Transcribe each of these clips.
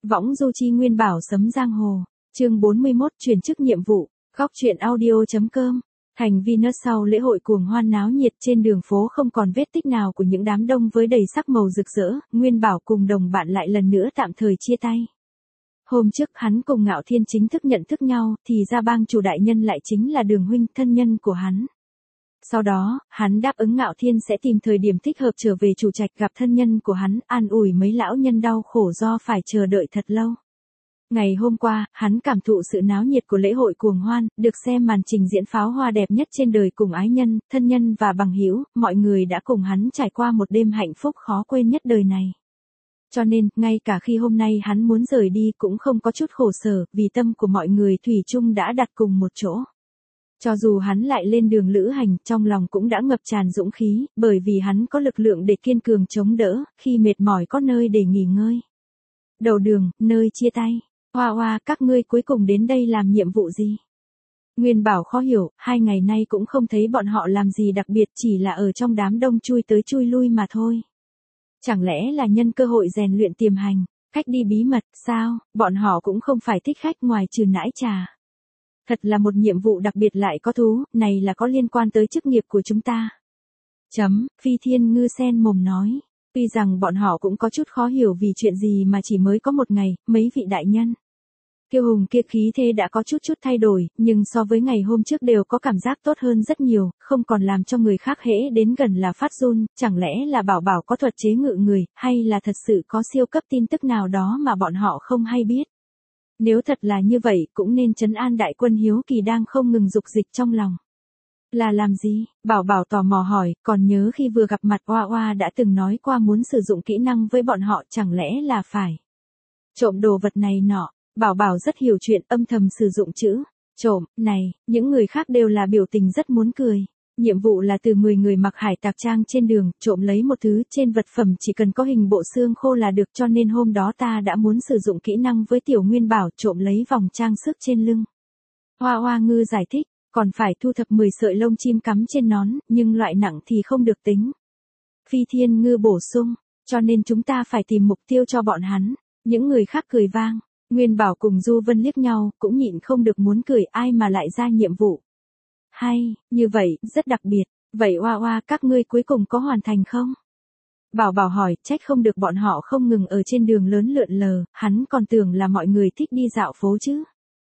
Võng du chi Nguyên Bảo sấm giang hồ. Chương 41 chuyển chức nhiệm vụ. Góc truyện audio.com. Thành Venus sau lễ hội cuồng hoan náo nhiệt, trên đường phố không còn vết tích nào của những đám đông với đầy sắc màu rực rỡ. Nguyên Bảo cùng đồng bạn lại lần nữa tạm thời chia tay. Hôm trước hắn cùng Ngạo Thiên chính thức nhận thức nhau, thì ra bang chủ đại nhân lại chính là Đường huynh, thân nhân của hắn. Sau đó, hắn đáp ứng Ngạo Thiên sẽ tìm thời điểm thích hợp trở về chủ trạch gặp thân nhân của hắn, an ủi mấy lão nhân đau khổ do phải chờ đợi thật lâu. Ngày hôm qua, hắn cảm thụ sự náo nhiệt của lễ hội cuồng hoan, được xem màn trình diễn pháo hoa đẹp nhất trên đời cùng ái nhân, thân nhân và bằng hữu, mọi người đã cùng hắn trải qua một đêm hạnh phúc khó quên nhất đời này. Cho nên, ngay cả khi hôm nay hắn muốn rời đi cũng không có chút khổ sở, vì tâm của mọi người thủy chung đã đặt cùng một chỗ. Cho dù hắn lại lên đường lữ hành, trong lòng cũng đã ngập tràn dũng khí, bởi vì hắn có lực lượng để kiên cường chống đỡ, khi mệt mỏi có nơi để nghỉ ngơi. Đầu đường, nơi chia tay. Hoa hoa, các ngươi cuối cùng đến đây làm nhiệm vụ gì? Nguyên Bảo khó hiểu, 2 ngày nay cũng không thấy bọn họ làm gì đặc biệt, chỉ là ở trong đám đông chui tới chui lui mà thôi. Chẳng lẽ là nhân cơ hội rèn luyện tiềm hành, cách đi bí mật, sao? Bọn họ cũng không phải thích khách ngoài trừ nãi trà. Thật là một nhiệm vụ đặc biệt lại có thú, này là có liên quan tới chức nghiệp của chúng ta. Phi Thiên Ngư sen mồm nói. Tuy rằng bọn họ cũng có chút khó hiểu vì chuyện gì mà chỉ mới có một ngày, mấy vị đại nhân. Kiêu hùng kia khí thế đã có chút thay đổi, nhưng so với ngày hôm trước đều có cảm giác tốt hơn rất nhiều, không còn làm cho người khác hễ đến gần là phát run, chẳng lẽ là Bảo Bảo có thuật chế ngự người, hay là thật sự có siêu cấp tin tức nào đó mà bọn họ không hay biết. Nếu thật là như vậy, cũng nên trấn an đại quân hiếu kỳ đang không ngừng dục dịch trong lòng. Là làm gì? Bảo Bảo tò mò hỏi, còn nhớ khi vừa gặp mặt Oa Oa đã từng nói qua muốn sử dụng kỹ năng với bọn họ, chẳng lẽ là phải trộm đồ vật này nọ. Bảo Bảo rất hiểu chuyện, âm thầm sử dụng chữ trộm này, những người khác đều là biểu tình rất muốn cười. Nhiệm vụ là từ 10 người mặc hải tặc trang trên đường, trộm lấy một thứ trên vật phẩm chỉ cần có hình bộ xương khô là được, cho nên hôm đó ta đã muốn sử dụng kỹ năng với Tiểu Nguyên Bảo trộm lấy vòng trang sức trên lưng. Hoa Hoa Ngư giải thích, còn phải thu thập 10 sợi lông chim cắm trên nón, nhưng loại nặng thì không được tính. Phi Thiên Ngư bổ sung, cho nên chúng ta phải tìm mục tiêu cho bọn hắn. Những người khác cười vang. Nguyên Bảo cùng Du Vân liếc nhau, cũng nhịn không được muốn cười, ai mà lại ra nhiệm vụ. Hay, như vậy, rất đặc biệt. Vậy Oa Oa, các ngươi cuối cùng có hoàn thành không? Bảo Bảo hỏi, trách không được bọn họ không ngừng ở trên đường lớn lượn lờ, hắn còn tưởng là mọi người thích đi dạo phố chứ.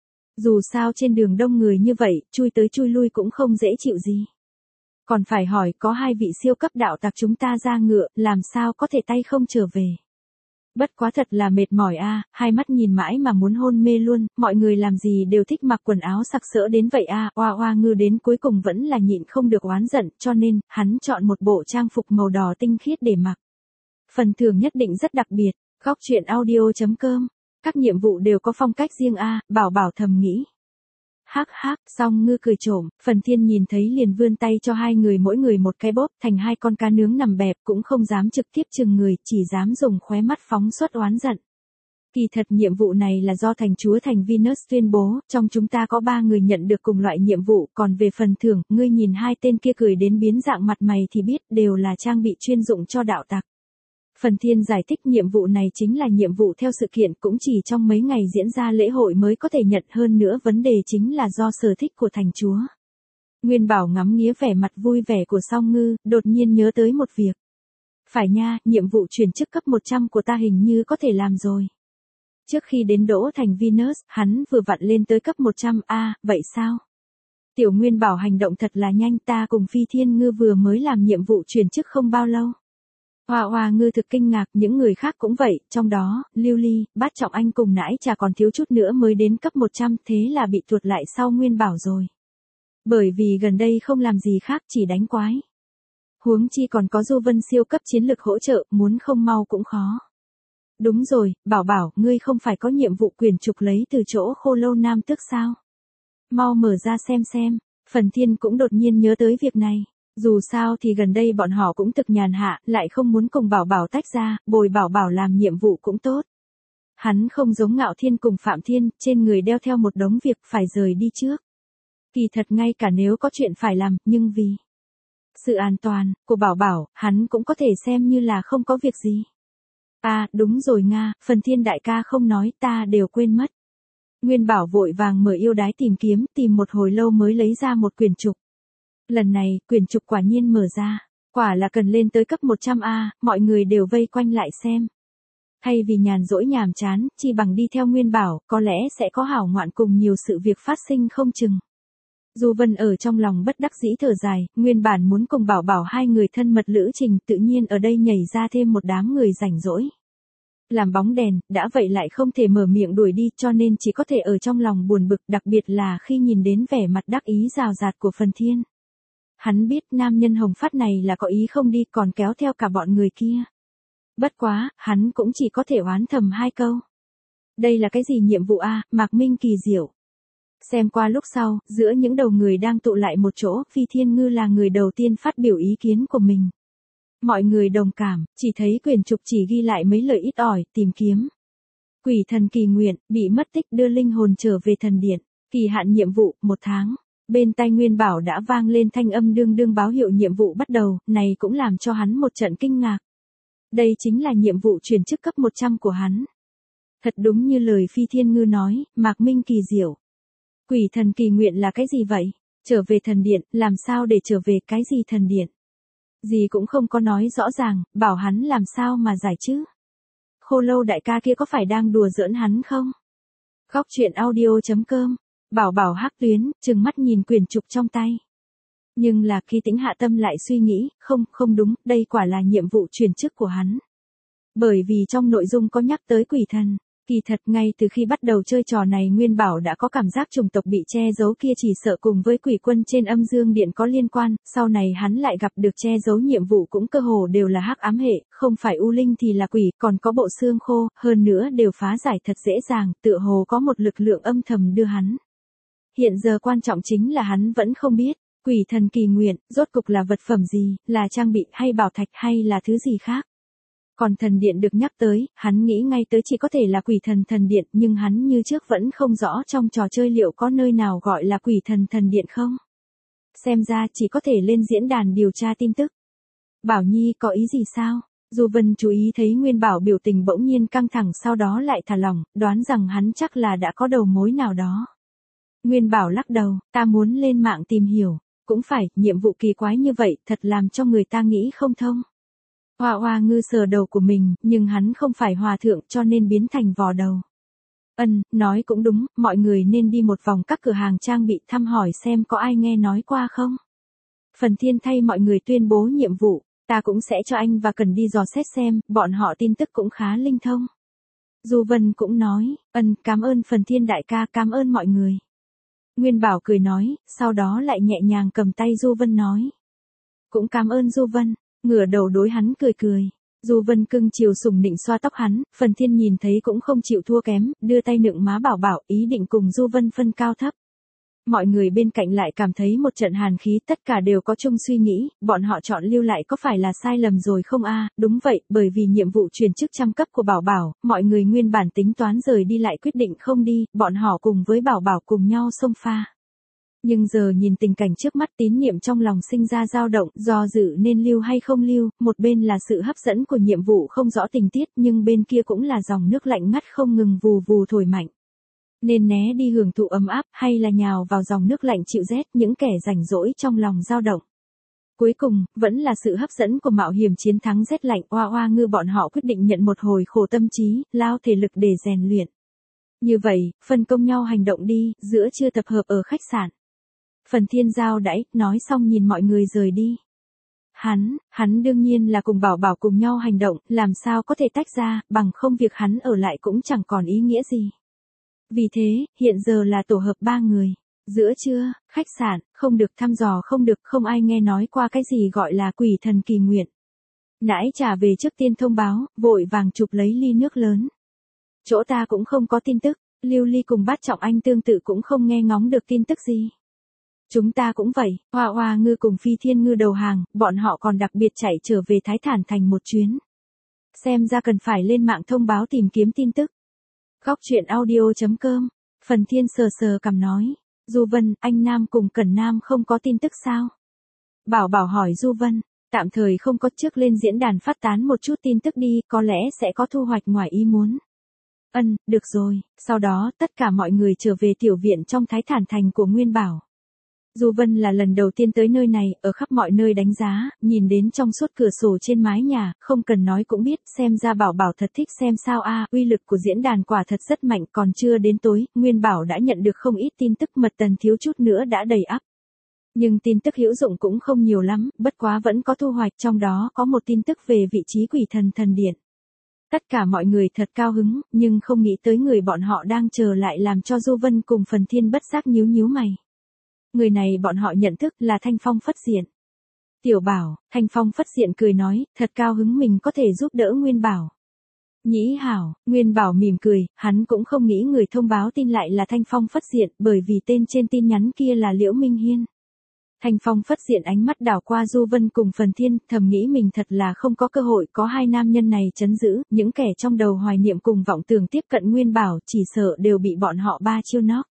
Dù sao trên đường đông người như vậy, chui tới chui lui cũng không dễ chịu gì. Còn phải hỏi, có 2 vị siêu cấp đạo tặc chúng ta ra ngựa, làm sao có thể tay không trở về. Bất quá thật là mệt mỏi a, hai mắt nhìn mãi mà muốn hôn mê luôn, mọi người làm gì đều thích mặc quần áo sặc sỡ đến vậy a. Oa Oa Ngư đến cuối cùng vẫn là nhịn không được oán giận, cho nên, hắn chọn một bộ trang phục màu đỏ tinh khiết để mặc. Phần thưởng nhất định rất đặc biệt. Góc truyện audio.com. Các nhiệm vụ đều có phong cách riêng a, Bảo Bảo thầm nghĩ. Hắc hắc, Song Ngư cười trộm, Phần Thiên nhìn thấy liền vươn tay cho 2 người mỗi người một cái bóp, thành 2 con cá nướng nằm bẹp, cũng không dám trực tiếp chừng người, chỉ dám dùng khóe mắt phóng xuất oán giận. Kỳ thật nhiệm vụ này là do thành chúa thành Venus tuyên bố, trong chúng ta có 3 người nhận được cùng loại nhiệm vụ, còn về phần thưởng, ngươi nhìn 2 tên kia cười đến biến dạng mặt mày thì biết đều là trang bị chuyên dụng cho đạo tặc. Phần Thiên giải thích nhiệm vụ này chính là nhiệm vụ theo sự kiện, cũng chỉ trong mấy ngày diễn ra lễ hội mới có thể nhận, hơn nữa vấn đề chính là do sở thích của thành chúa. Nguyên Bảo ngắm nghía vẻ mặt vui vẻ của Song Ngư, đột nhiên nhớ tới một việc. Phải nha, nhiệm vụ chuyển chức cấp 100 của ta hình như có thể làm rồi. Trước khi đến đỗ thành Venus, hắn vừa vặn lên tới cấp 100, vậy sao? Tiểu Nguyên Bảo hành động thật là nhanh, ta cùng Phi Thiên Ngư vừa mới làm nhiệm vụ chuyển chức không bao lâu. Hoa Hoa Ngư thực kinh ngạc, những người khác cũng vậy, trong đó, Lưu Ly, Bát Trọng Anh cùng nãi trà còn thiếu chút nữa mới đến cấp 100, thế là bị tuột lại sau Nguyên Bảo rồi. Bởi vì gần đây không làm gì khác, chỉ đánh quái. Huống chi còn có Du Vân siêu cấp chiến lực hỗ trợ, muốn không mau cũng khó. Đúng rồi, Bảo Bảo, ngươi không phải có nhiệm vụ quyền trục lấy từ chỗ Khô Lâu Nam Tước sao? Mau mở ra xem. Phần Thiên cũng đột nhiên nhớ tới việc này. Dù sao thì gần đây bọn họ cũng thực nhàn hạ, lại không muốn cùng Bảo Bảo tách ra, bồi Bảo Bảo làm nhiệm vụ cũng tốt. Hắn không giống Ngạo Thiên cùng Phạm Thiên, trên người đeo theo một đống việc phải rời đi trước. Kỳ thật ngay cả nếu có chuyện phải làm, nhưng vì sự an toàn của Bảo Bảo, hắn cũng có thể xem như là không có việc gì. À, đúng rồi Nga, Phần Thiên đại ca không nói ta đều quên mất. Nguyên Bảo vội vàng mở yêu đái tìm kiếm, tìm một hồi lâu mới lấy ra một quyển trục. Lần này, quyển trục quả nhiên mở ra. Quả là cần lên tới cấp 100A, mọi người đều vây quanh lại xem. Thay vì nhàn rỗi nhàm chán, chi bằng đi theo Nguyên Bảo, có lẽ sẽ có hảo ngoạn cùng nhiều sự việc phát sinh không chừng. Du Vân ở trong lòng bất đắc dĩ thở dài, nguyên bản muốn cùng Bảo Bảo hai người thân mật lữ trình, tự nhiên ở đây nhảy ra thêm một đám người rảnh rỗi. Làm bóng đèn, đã vậy lại không thể mở miệng đuổi đi, cho nên chỉ có thể ở trong lòng buồn bực, đặc biệt là khi nhìn đến vẻ mặt đắc ý rào rạt của Phần Thiên. Hắn biết nam nhân hồng phát này là có ý không đi, còn kéo theo cả bọn người kia. Bất quá, hắn cũng chỉ có thể oán thầm hai câu. Đây là cái gì nhiệm vụ a? Mạc Minh kỳ diệu. Xem qua lúc sau, giữa những đầu người đang tụ lại một chỗ, Phi Thiên Ngư là người đầu tiên phát biểu ý kiến của mình. Mọi người đồng cảm, chỉ thấy quyển trục chỉ ghi lại mấy lời ít ỏi, tìm kiếm. Quỷ thần kỳ nguyện, bị mất tích đưa linh hồn trở về thần điện, kỳ hạn nhiệm vụ, 1 tháng. Bên tai Nguyên Bảo đã vang lên thanh âm đương đương báo hiệu nhiệm vụ bắt đầu, này cũng làm cho hắn một trận kinh ngạc. Đây chính là nhiệm vụ chuyển chức cấp 100 của hắn. Thật đúng như lời Phi Thiên Ngư nói, Mạc Minh kỳ diệu. Quỷ thần kỳ nguyện là cái gì vậy? Trở về thần điện, làm sao để trở về cái gì thần điện? Gì cũng không có nói rõ ràng, bảo hắn làm sao mà giải chứ? Khô Lâu đại ca kia có phải đang đùa giỡn hắn không? Góc truyện audio.com. Bảo Bảo hắc tuyến, trừng mắt nhìn quyển trục trong tay. Nhưng là khi tĩnh hạ tâm lại suy nghĩ, không đúng, đây quả là nhiệm vụ chuyển chức của hắn. Bởi vì trong nội dung có nhắc tới quỷ thần. Kỳ thật ngay từ khi bắt đầu chơi trò này Nguyên Bảo đã có cảm giác chủng tộc bị che giấu kia chỉ sợ cùng với quỷ quân trên âm dương điện có liên quan, sau này hắn lại gặp được che giấu nhiệm vụ cũng cơ hồ đều là hắc ám hệ, không phải u linh thì là quỷ, còn có bộ xương khô, hơn nữa đều phá giải thật dễ dàng, tựa hồ có một lực lượng âm thầm đưa hắn. Hiện giờ quan trọng chính là hắn vẫn không biết, quỷ thần kỳ nguyện, rốt cục là vật phẩm gì, là trang bị hay bảo thạch hay là thứ gì khác. Còn thần điện được nhắc tới, hắn nghĩ ngay tới chỉ có thể là quỷ thần thần điện, nhưng hắn như trước vẫn không rõ trong trò chơi liệu có nơi nào gọi là quỷ thần thần điện không. Xem ra chỉ có thể lên diễn đàn điều tra tin tức. Bảo Nhi có ý gì sao? Du Vân chú ý thấy Nguyên Bảo biểu tình bỗng nhiên căng thẳng sau đó lại thả lỏng, đoán rằng hắn chắc là đã có đầu mối nào đó. Nguyên Bảo lắc đầu, ta muốn lên mạng tìm hiểu, cũng phải, nhiệm vụ kỳ quái như vậy thật làm cho người ta nghĩ không thông. Hoa Hoa Ngư sờ đầu của mình, nhưng hắn không phải hòa thượng cho nên biến thành vò đầu. Nói cũng đúng, mọi người nên đi một vòng các cửa hàng trang bị thăm hỏi xem có ai nghe nói qua không. Phần Thiên thay mọi người tuyên bố nhiệm vụ, ta cũng sẽ cho anh và cần đi dò xét xem, bọn họ tin tức cũng khá linh thông. Du Vân cũng nói, cảm ơn Phần Thiên đại ca, cảm ơn mọi người. Nguyên Bảo cười nói, sau đó lại nhẹ nhàng cầm tay Du Vân nói. Cũng cảm ơn Du Vân. Ngửa đầu đối hắn cười cười. Du Vân cưng chiều sủng nịnh xoa tóc hắn, Phần Thiên nhìn thấy cũng không chịu thua kém, đưa tay nựng má Bảo Bảo, ý định cùng Du Vân phân cao thấp. Mọi người bên cạnh lại cảm thấy một trận hàn khí, tất cả đều có chung suy nghĩ, bọn họ chọn lưu lại có phải là sai lầm rồi không a? Đúng vậy, bởi vì nhiệm vụ chuyển chức trăm cấp của Bảo Bảo, mọi người nguyên bản tính toán rời đi lại quyết định không đi, bọn họ cùng với Bảo Bảo cùng nhau xông pha. Nhưng giờ nhìn tình cảnh trước mắt tín niệm trong lòng sinh ra dao động, do dự nên lưu hay không lưu, một bên là sự hấp dẫn của nhiệm vụ không rõ tình tiết nhưng bên kia cũng là dòng nước lạnh ngắt không ngừng vù vù thổi mạnh. Nên né đi hưởng thụ ấm áp hay là nhào vào dòng nước lạnh chịu rét, những kẻ rảnh rỗi trong lòng dao động. Cuối cùng, vẫn là sự hấp dẫn của mạo hiểm chiến thắng rét lạnh. Hoa Hoa Ngư bọn họ quyết định nhận một hồi khổ tâm trí, lao thể lực để rèn luyện. Như vậy, phân công nhau hành động đi, giữa trưa tập hợp ở khách sạn. Phần Thiên giao đãi, nói xong nhìn mọi người rời đi. Hắn đương nhiên là cùng Bảo Bảo cùng nhau hành động, làm sao có thể tách ra, bằng không việc hắn ở lại cũng chẳng còn ý nghĩa gì. Vì thế, hiện giờ là tổ hợp 3 người. Giữa trưa, khách sạn, không được thăm dò không ai nghe nói qua cái gì gọi là quỷ thần kỳ nguyện. Nãy trả về trước tiên thông báo, vội vàng chụp lấy ly nước lớn. Chỗ ta cũng không có tin tức, Lưu Ly cùng Bát Trọng Anh tương tự cũng không nghe ngóng được tin tức gì. Chúng ta cũng vậy, Hoa Hoa Ngư cùng Phi Thiên Ngư đầu hàng, bọn họ còn đặc biệt chạy trở về Thái Thản Thành một chuyến. Xem ra cần phải lên mạng thông báo tìm kiếm tin tức. Góc truyện audio.com. Phần Thiên sờ sờ cằm nói. Du Vân, anh Nam cùng Cẩn Nam không có tin tức sao? Bảo Bảo hỏi Du Vân. Tạm thời không có, trước lên diễn đàn phát tán một chút tin tức đi, có lẽ sẽ có thu hoạch ngoài ý muốn. Được rồi, sau đó tất cả mọi người trở về tiểu viện trong Thái Thản Thành của Nguyên Bảo. Du Vân là lần đầu tiên tới nơi này, ở khắp mọi nơi đánh giá, nhìn đến trong suốt cửa sổ trên mái nhà, không cần nói cũng biết, xem ra Bảo Bảo thật thích xem sao a, uy lực của diễn đàn quả thật rất mạnh, còn chưa đến tối, Nguyên Bảo đã nhận được không ít tin tức, mật tần thiếu chút nữa đã đầy ắp. Nhưng tin tức hữu dụng cũng không nhiều lắm, bất quá vẫn có thu hoạch, trong đó có một tin tức về vị trí quỷ thần thần điện. Tất cả mọi người thật cao hứng, nhưng không nghĩ tới người bọn họ đang chờ lại làm cho Du Vân cùng Phần Thiên bất giác nhíu nhíu mày. Người này bọn họ nhận thức là Thanh Phong Phất Diện. Tiểu Bảo, Thanh Phong Phất Diện cười nói, thật cao hứng mình có thể giúp đỡ Nguyên Bảo. Nhĩ hảo, Nguyên Bảo mỉm cười, hắn cũng không nghĩ người thông báo tin lại là Thanh Phong Phất Diện, bởi vì tên trên tin nhắn kia là Liễu Minh Hiên. Thanh Phong Phất Diện ánh mắt đảo qua Du Vân cùng Phần Thiên, thầm nghĩ mình thật là không có cơ hội, có hai nam nhân này trấn giữ, những kẻ trong đầu hoài niệm cùng vọng tưởng tiếp cận Nguyên Bảo, chỉ sợ đều bị bọn họ ba chiêu knock.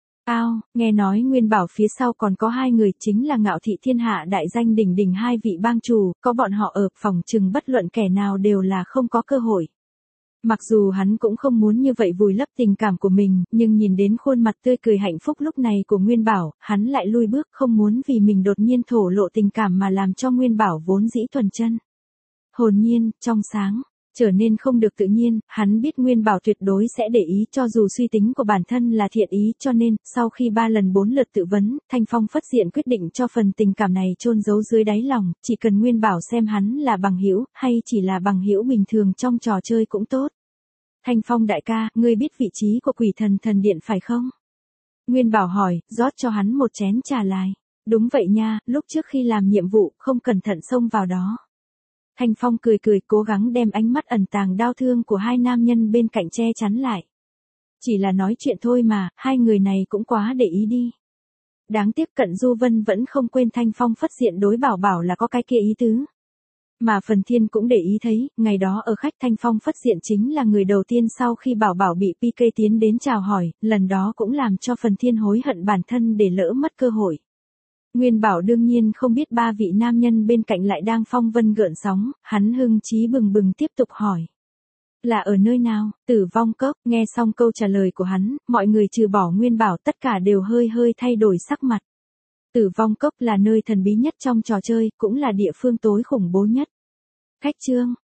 Nghe nói Nguyên Bảo phía sau còn có hai người, chính là Ngạo Thị Thiên Hạ đại danh đỉnh đỉnh hai vị bang chủ, có bọn họ ở, phòng chừng bất luận kẻ nào đều là không có cơ hội. Mặc dù hắn cũng không muốn như vậy vùi lấp tình cảm của mình, nhưng nhìn đến khuôn mặt tươi cười hạnh phúc lúc này của Nguyên Bảo, hắn lại lui bước, không muốn vì mình đột nhiên thổ lộ tình cảm mà làm cho Nguyên Bảo vốn dĩ thuần chân, hồn nhiên, trong sáng, trở nên không được tự nhiên. Hắn biết Nguyên Bảo tuyệt đối sẽ để ý, cho dù suy tính của bản thân là thiện ý, cho nên, sau khi 3 lần 4 lượt tự vấn, Thanh Phong Phất Diện quyết định cho phần tình cảm này chôn giấu dưới đáy lòng, chỉ cần Nguyên Bảo xem hắn là bằng hữu, hay chỉ là bằng hữu bình thường trong trò chơi cũng tốt. Thanh Phong đại ca, ngươi biết vị trí của quỷ thần thần điện phải không? Nguyên Bảo hỏi, rót cho hắn một chén trà lại. Đúng vậy nha, lúc trước khi làm nhiệm vụ, không cẩn thận xông vào đó. Thanh Phong cười cười, cố gắng đem ánh mắt ẩn tàng đau thương của hai nam nhân bên cạnh che chắn lại. Chỉ là nói chuyện thôi mà, hai người này cũng quá để ý đi. Đáng tiếc Cận Du Vân vẫn không quên Thanh Phong Phất Diện đối Bảo Bảo là có cái kia ý tứ. Mà Phần Thiên cũng để ý thấy, ngày đó ở khách Thanh Phong Phất Diện chính là người đầu tiên sau khi Bảo Bảo bị PK tiến đến chào hỏi, lần đó cũng làm cho Phần Thiên hối hận bản thân để lỡ mất cơ hội. Nguyên Bảo đương nhiên không biết ba vị nam nhân bên cạnh lại đang phong vân gợn sóng, hắn hưng chí bừng bừng tiếp tục hỏi. Là ở nơi nào? Tử Vong Cốc. Nghe xong câu trả lời của hắn, mọi người trừ bỏ Nguyên Bảo tất cả đều hơi hơi thay đổi sắc mặt. Tử Vong Cốc là nơi thần bí nhất trong trò chơi, cũng là địa phương tối khủng bố nhất. Khách trương,